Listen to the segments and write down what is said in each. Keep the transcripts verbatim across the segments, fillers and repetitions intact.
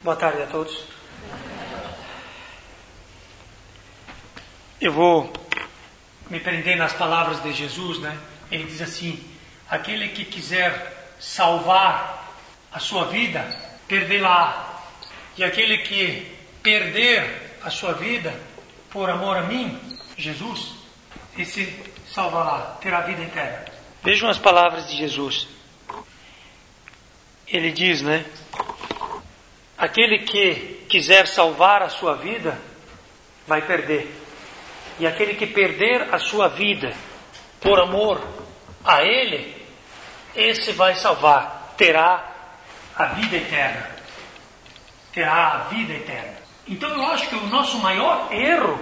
Boa tarde a todos. Eu vou me prender nas palavras de Jesus, né? Ele diz assim: aquele que quiser salvar a sua vida, perdê-la. E aquele que perder a sua vida por amor a mim, Jesus, esse salvará, terá vida eterna. Vejam as palavras de Jesus. Ele diz, né? Aquele que quiser salvar a sua vida, vai perder. E aquele que perder a sua vida por amor a Ele, esse vai salvar, terá a vida eterna. Terá a vida eterna. Então eu acho que o nosso maior erro,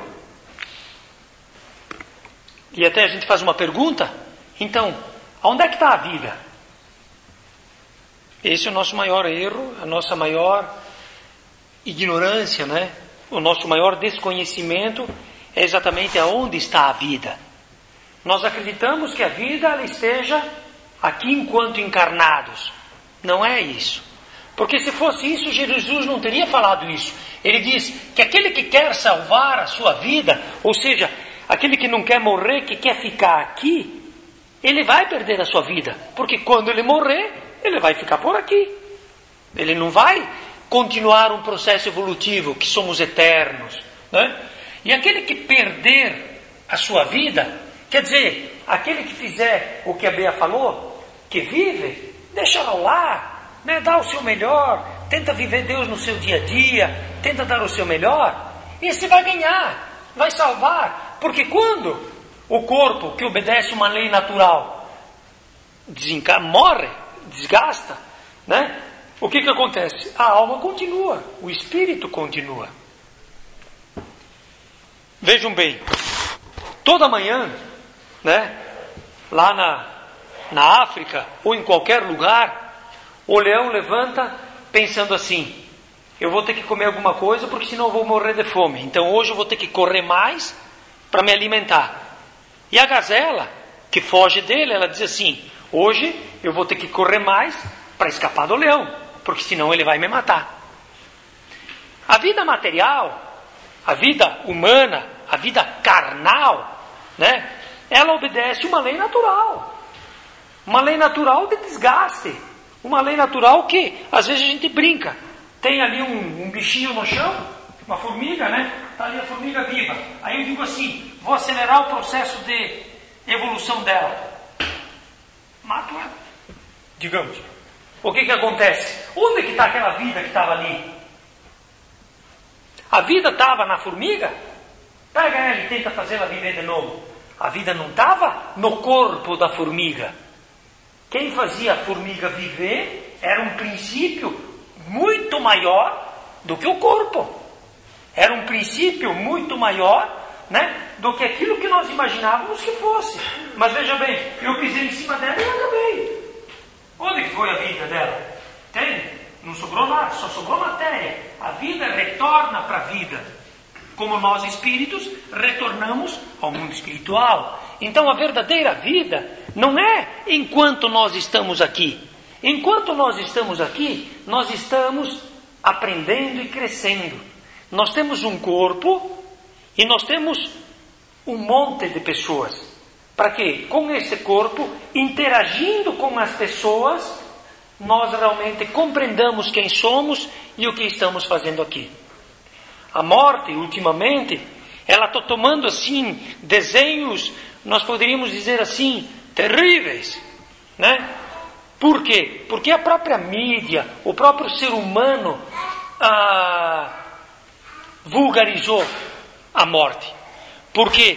e até a gente faz uma pergunta, então, onde é que está a vida? Esse é o nosso maior erro, a nossa maior ignorância, né? O nosso maior desconhecimento é exatamente aonde está a vida. Nós acreditamos que a vida ela esteja aqui enquanto encarnados. Não é isso. Porque se fosse isso, Jesus não teria falado isso. Ele diz que aquele que quer salvar a sua vida, ou seja, aquele que não quer morrer, que quer ficar aqui, ele vai perder a sua vida. Porque quando ele morrer, ele vai ficar por aqui. Ele não vai continuar um processo evolutivo, que somos eternos, né? E aquele que perder a sua vida, quer dizer, aquele que fizer o que a Bea falou, que vive, deixa-la lá, né? Dá o seu melhor, tenta viver Deus no seu dia a dia, tenta dar o seu melhor, esse vai ganhar, vai salvar. Porque quando o corpo que obedece uma lei natural desenca- morre, desgasta, né? O que que acontece? A alma continua, o espírito continua. Vejam bem, toda manhã, né, lá na, na África ou em qualquer lugar, o leão levanta pensando assim: eu vou ter que comer alguma coisa porque senão eu vou morrer de fome. Então hoje eu vou ter que correr mais para me alimentar. E a gazela, que foge dele, ela diz assim: hoje eu vou ter que correr mais para escapar do leão, porque senão ele vai me matar. A vida material, a vida humana, a vida carnal, né? Ela obedece uma lei natural. Uma lei natural de desgaste. Uma lei natural que, às vezes, a gente brinca. Tem ali um, um bichinho no chão, uma formiga, né? Está ali a formiga viva. Aí eu digo assim: vou acelerar o processo de evolução dela. Mato ela. Digamos. O que que acontece? Onde que está aquela vida que estava ali? A vida estava na formiga? Pega ela e tenta fazê-la viver de novo. A vida não estava no corpo da formiga. Quem fazia a formiga viver era um princípio muito maior do que o corpo. Era um princípio muito maior, né, do que aquilo que nós imaginávamos que fosse. Mas veja bem, eu pisei em cima dela e eu acabei. Onde que foi a vida dela? Entende? Não sobrou nada, só sobrou matéria. A vida retorna para a vida. Como nós espíritos retornamos ao mundo espiritual. Então a verdadeira vida não é enquanto nós estamos aqui. Enquanto nós estamos aqui, nós estamos aprendendo e crescendo. Nós temos um corpo e nós temos um monte de pessoas. Para quê? Com esse corpo, interagindo com as pessoas, nós realmente compreendamos quem somos e o que estamos fazendo aqui. A morte, ultimamente, ela está tomando assim desenhos, nós poderíamos dizer assim, terríveis, né? Por quê? Porque a própria mídia, o próprio ser humano ah, vulgarizou a morte. Porque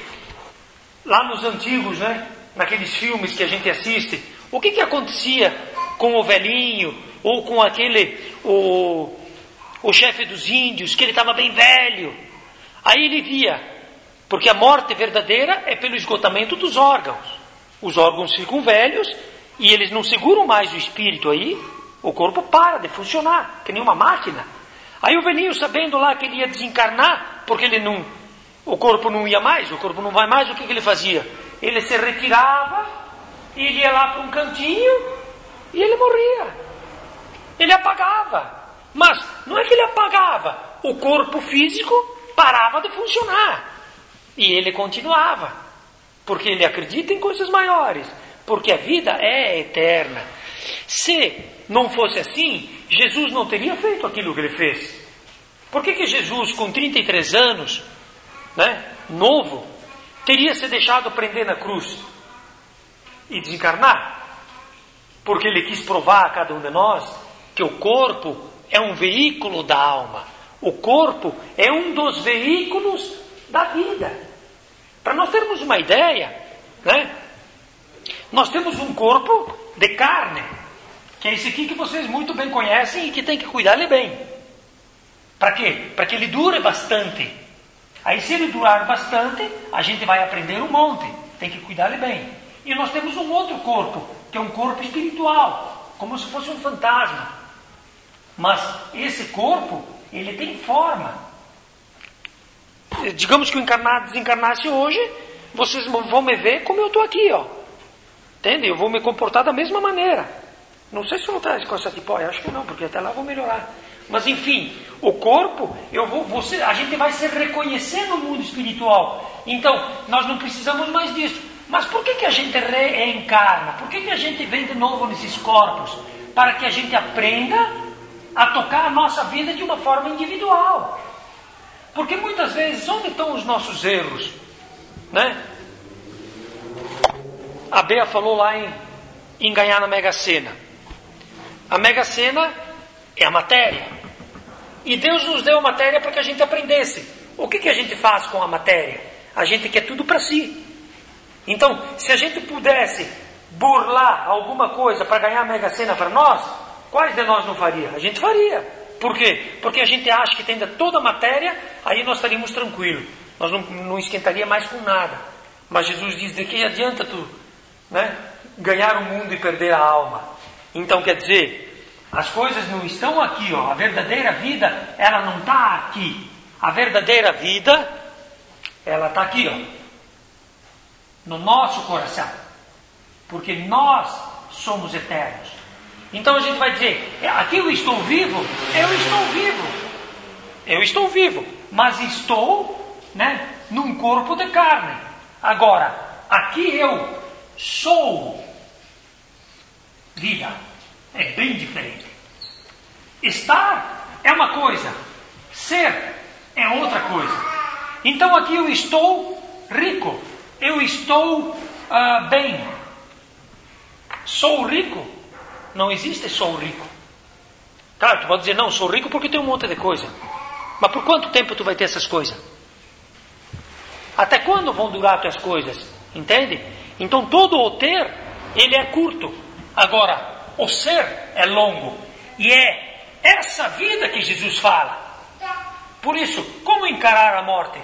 lá nos antigos, né, naqueles filmes que a gente assiste, o que que acontecia com o velhinho ou com aquele o o chefe dos índios, que ele estava bem velho? Aí ele via, porque a morte verdadeira é pelo esgotamento dos órgãos. Os órgãos ficam velhos e eles não seguram mais o espírito aí, o corpo para de funcionar, que nem uma máquina. Aí o velhinho, sabendo lá que ele ia desencarnar, porque ele não, o corpo não ia mais, o corpo não vai mais, o que que ele fazia? Ele se retirava, e ele ia lá para um cantinho, e ele morria. Ele apagava. Mas não é que ele apagava falava, o corpo físico parava de funcionar. E ele continuava. Porque ele acredita em coisas maiores. Porque a vida é eterna. Se não fosse assim, Jesus não teria feito aquilo que ele fez. Por que que Jesus, com trinta e três anos, né, novo, teria se deixado prender na cruz e desencarnar? Porque ele quis provar a cada um de nós que o corpo é um veículo da alma. O corpo é um dos veículos da vida. Para nós termos uma ideia, né, nós temos um corpo de carne, que é esse aqui que vocês muito bem conhecem e que tem que cuidar ele bem. Para quê? Para que ele dure bastante. Aí se ele durar bastante, a gente vai aprender um monte. Tem que cuidar ele bem. E nós temos um outro corpo, que é um corpo espiritual, como se fosse um fantasma. Mas esse corpo, ele tem forma. Digamos que o encarnado desencarnasse hoje, vocês vão me ver como eu estou aqui, ó. Entende? Eu vou me comportar da mesma maneira. Não sei se eu vou estar com essa tipóia, acho que não, porque até lá eu vou melhorar. Mas enfim, o corpo, eu vou, você, a gente vai se reconhecer no mundo espiritual. Então, nós não precisamos mais disso. Mas por que que a gente reencarna? Por que que a gente vem de novo nesses corpos? Para que a gente aprenda a tocar a nossa vida de uma forma individual. Porque muitas vezes, onde estão os nossos erros? Né? A Bea falou lá em, em ganhar na Mega Sena. A Mega Sena é a matéria. E Deus nos deu a matéria para que a gente aprendesse. O que que a gente faz com a matéria? A gente quer tudo para si. Então, se a gente pudesse burlar alguma coisa para ganhar a Mega Sena para nós, quais de nós não faria? A gente faria. Por quê? Porque a gente acha que tendo toda a matéria, aí nós estaríamos tranquilos. Nós não, não esquentaria mais com nada. Mas Jesus diz, de que adianta tu, né, ganhar o mundo e perder a alma? Então quer dizer, as coisas não estão aqui, ó. A verdadeira vida, ela não está aqui. A verdadeira vida, ela está aqui, ó. No nosso coração. Porque nós somos eternos. Então a gente vai dizer, aqui eu estou vivo, eu estou vivo. Eu estou vivo, mas estou, né, num corpo de carne. Agora, aqui eu sou vida. É bem diferente. Estar é uma coisa, ser é outra coisa. Então aqui eu estou rico, eu estou uh, bem. Sou rico? Não existe sou rico. Claro, tu pode dizer, não, sou rico porque tenho um monte de coisa. Mas por quanto tempo tu vai ter essas coisas? Até quando vão durar as tuas coisas? Entende? Então todo o ter, ele é curto. Agora, o ser é longo. E é essa vida que Jesus fala. Por isso, como encarar a morte?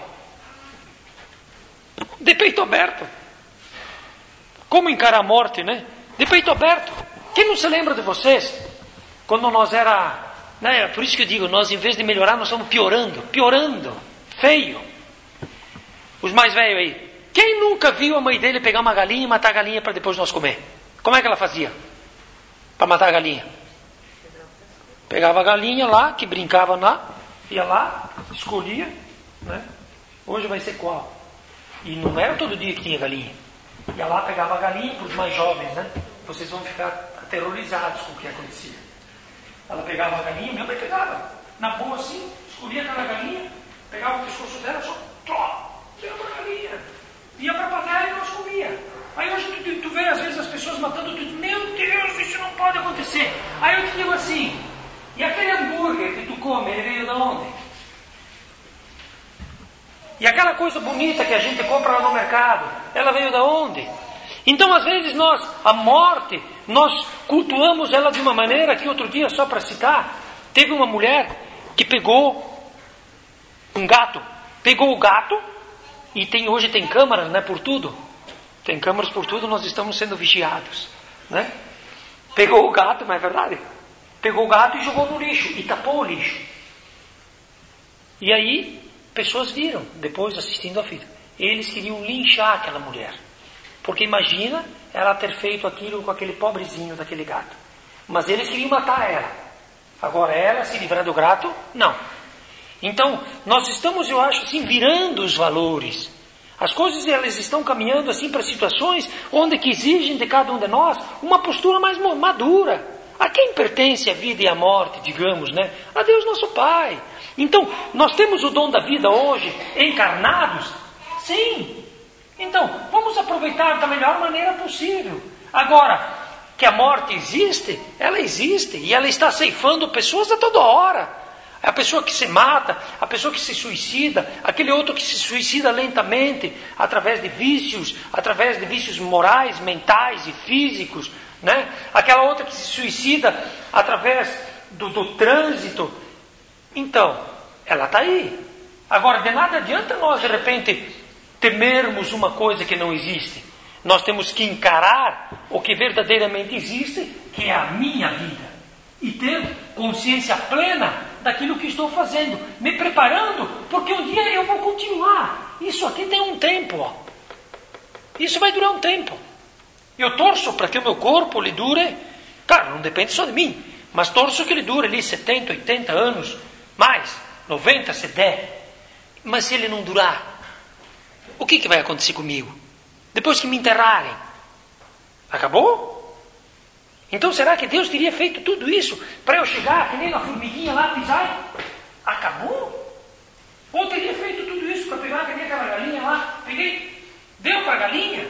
De peito aberto. Como encarar a morte, né? De peito aberto. Quem não se lembra de vocês? Quando nós era... Né? Por isso que eu digo, nós em vez de melhorar, nós estamos piorando. Piorando. Feio. Os mais velhos aí. Quem nunca viu a mãe dele pegar uma galinha e matar a galinha para depois nós comer? Como é que ela fazia? Para matar a galinha? Pegava a galinha lá, que brincava lá, ia lá, escolhia, né? Hoje vai ser qual? E não era todo dia que tinha galinha. Ia lá, pegava a galinha, para os mais jovens, né? Vocês vão ficar aterrorizados com o que acontecia. Ela pegava a galinha, minha mãe pegava, na boa assim, escolhia aquela galinha, pegava o pescoço dela, só, tó, pegava a galinha, ia para a panela e nós comia. Aí hoje tu, tu vê às vezes as pessoas matando, tu diz, meu Deus, isso não pode acontecer. Aí eu te digo assim, e aquele hambúrguer que tu come, ele veio de onde? E aquela coisa bonita que a gente compra lá no mercado, ela veio de onde? Então às vezes nós, a morte, nós cultuamos ela de uma maneira que outro dia, só para citar, teve uma mulher que pegou um gato, pegou o gato, e tem, hoje tem câmeras, né, por tudo, tem câmeras por tudo, nós estamos sendo vigiados, né? Pegou o gato, não é verdade? Pegou o gato e jogou no lixo, e tapou o lixo. E aí, pessoas viram, depois assistindo a fita, eles queriam linchar aquela mulher. Porque imagina ela ter feito aquilo com aquele pobrezinho daquele gato. Mas eles queriam matar ela. Agora ela se livrar do gato, não. Então, nós estamos, eu acho, assim, virando os valores. As coisas, elas estão caminhando assim para situações onde que exigem de cada um de nós uma postura mais madura. A quem pertence a vida e a morte, digamos, né? A Deus nosso Pai. Então, nós temos o dom da vida hoje, encarnados? Sim. Então, vamos aproveitar da melhor maneira possível. Agora, que a morte existe, ela existe. E ela está ceifando pessoas a toda hora. A pessoa que se mata, a pessoa que se suicida, aquele outro que se suicida lentamente, através de vícios, através de vícios morais, mentais e físicos, né? Aquela outra que se suicida através do, do trânsito. Então, ela está aí. Agora, de nada adianta nós, de repente, temermos uma coisa que não existe. Nós temos que encarar o que verdadeiramente existe, que é a minha vida. E ter consciência plena daquilo que estou fazendo, me preparando, porque um dia eu vou continuar. Isso aqui tem um tempo, ó. Isso vai durar um tempo. Eu torço para que o meu corpo lhe dure, claro, não depende só de mim, mas torço que ele dure ali setenta, oitenta anos, mais, noventa se der. Mas se ele não durar, o que, que vai acontecer comigo? Depois que me enterrarem, acabou? Então será que Deus teria feito tudo isso para eu chegar, que nem uma formiguinha lá, pisar e acabou? Ou teria feito tudo isso para pegar, que nem aquela galinha lá, peguei, deu para a galinha?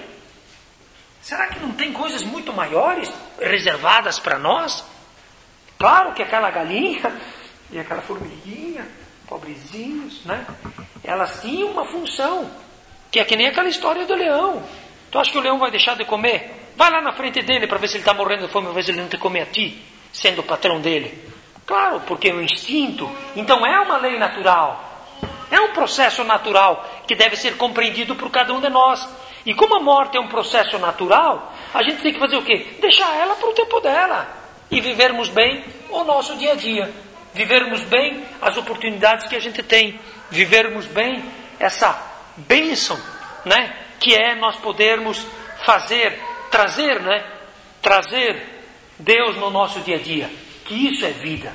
Será que não tem coisas muito maiores reservadas para nós? Claro que aquela galinha e aquela formiguinha, pobrezinhos, né? Elas tinham uma função, que é que nem aquela história do leão. Tu acha que o leão vai deixar de comer? Vai lá na frente dele para ver se ele está morrendo de fome, para ver se ele não te come a ti, sendo o patrão dele. Claro, porque é um instinto. Então é uma lei natural. É um processo natural que deve ser compreendido por cada um de nós. E como a morte é um processo natural, a gente tem que fazer o quê? Deixar ela para o tempo dela. E vivermos bem o nosso dia a dia. Vivermos bem as oportunidades que a gente tem. Vivermos bem essa bênção, né? Que é nós podermos fazer... Trazer, né? Trazer Deus no nosso dia a dia. Que isso é vida.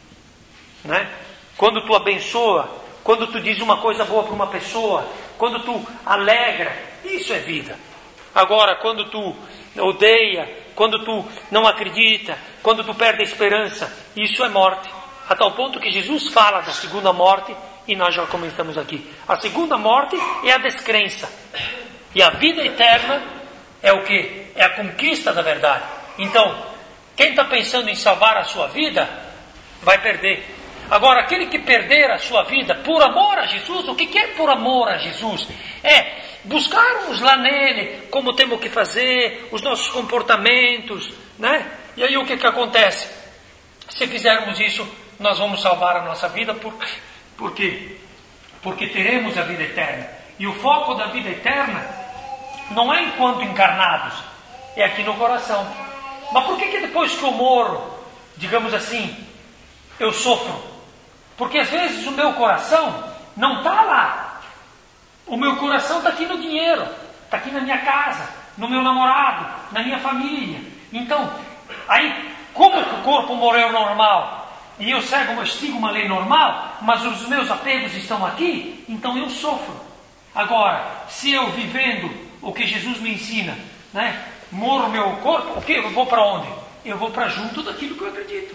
Né? Quando tu abençoa, quando tu diz uma coisa boa para uma pessoa, quando tu alegra, isso é vida. Agora, quando tu odeia, quando tu não acredita, quando tu perde a esperança, isso é morte. A tal ponto que Jesus fala da segunda morte, e nós já comentamos aqui. A segunda morte é a descrença. E a vida eterna é o quê? É a conquista da verdade. Então, quem está pensando em salvar a sua vida, vai perder. Agora, aquele que perder a sua vida por amor a Jesus, o que é por amor a Jesus? É buscarmos lá nele como temos que fazer, os nossos comportamentos, né? E aí o que, que acontece? Se fizermos isso, nós vamos salvar a nossa vida. Por, por quê? Porque teremos a vida eterna. E o foco da vida eterna não é enquanto encarnados, é aqui no coração. Mas por que que depois que eu morro, digamos assim, eu sofro? Porque às vezes o meu coração não está lá. O meu coração está aqui no dinheiro, está aqui na minha casa, no meu namorado, na minha família. Então, aí, como que o corpo morreu normal? E eu sigo, eu sigo uma lei normal, mas os meus apegos estão aqui, então eu sofro. Agora, se eu vivendo o que Jesus me ensina, né? Morro meu corpo, o que? Eu vou para onde? Eu vou para junto daquilo que eu acredito.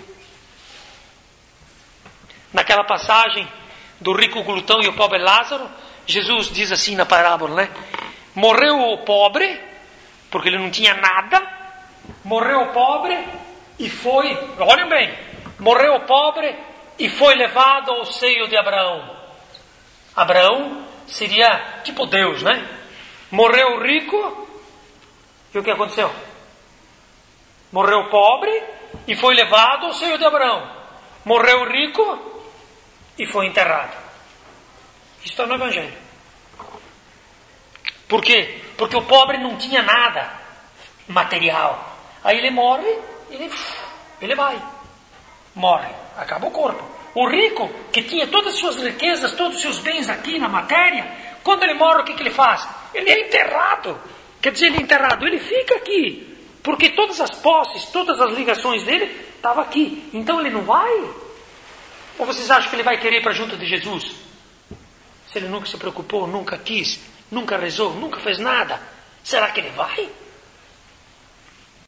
Naquela passagem do rico glutão e o pobre Lázaro, Jesus diz assim na parábola, né? Morreu o pobre, porque ele não tinha nada, morreu o pobre e foi, olhem bem, morreu o pobre e foi levado ao seio de Abraão. Abraão seria tipo Deus, né? Morreu o rico, e o que aconteceu? Morreu o pobre e foi levado ao seio de Abraão. Morreu o rico e foi enterrado. Isso está no Evangelho. Por quê? Porque o pobre não tinha nada material. Aí ele morre, ele, ele vai. Morre, acaba o corpo. O rico, que tinha todas as suas riquezas, todos os seus bens aqui na matéria, quando ele morre, o que, que ele faz? Ele é enterrado. Quer dizer, ele é enterrado, ele fica aqui. Porque todas as posses, todas as ligações dele estavam aqui. Então ele não vai. Ou vocês acham que ele vai querer ir para junto de Jesus? Se ele nunca se preocupou, nunca quis, nunca rezou, nunca fez nada, será que ele vai?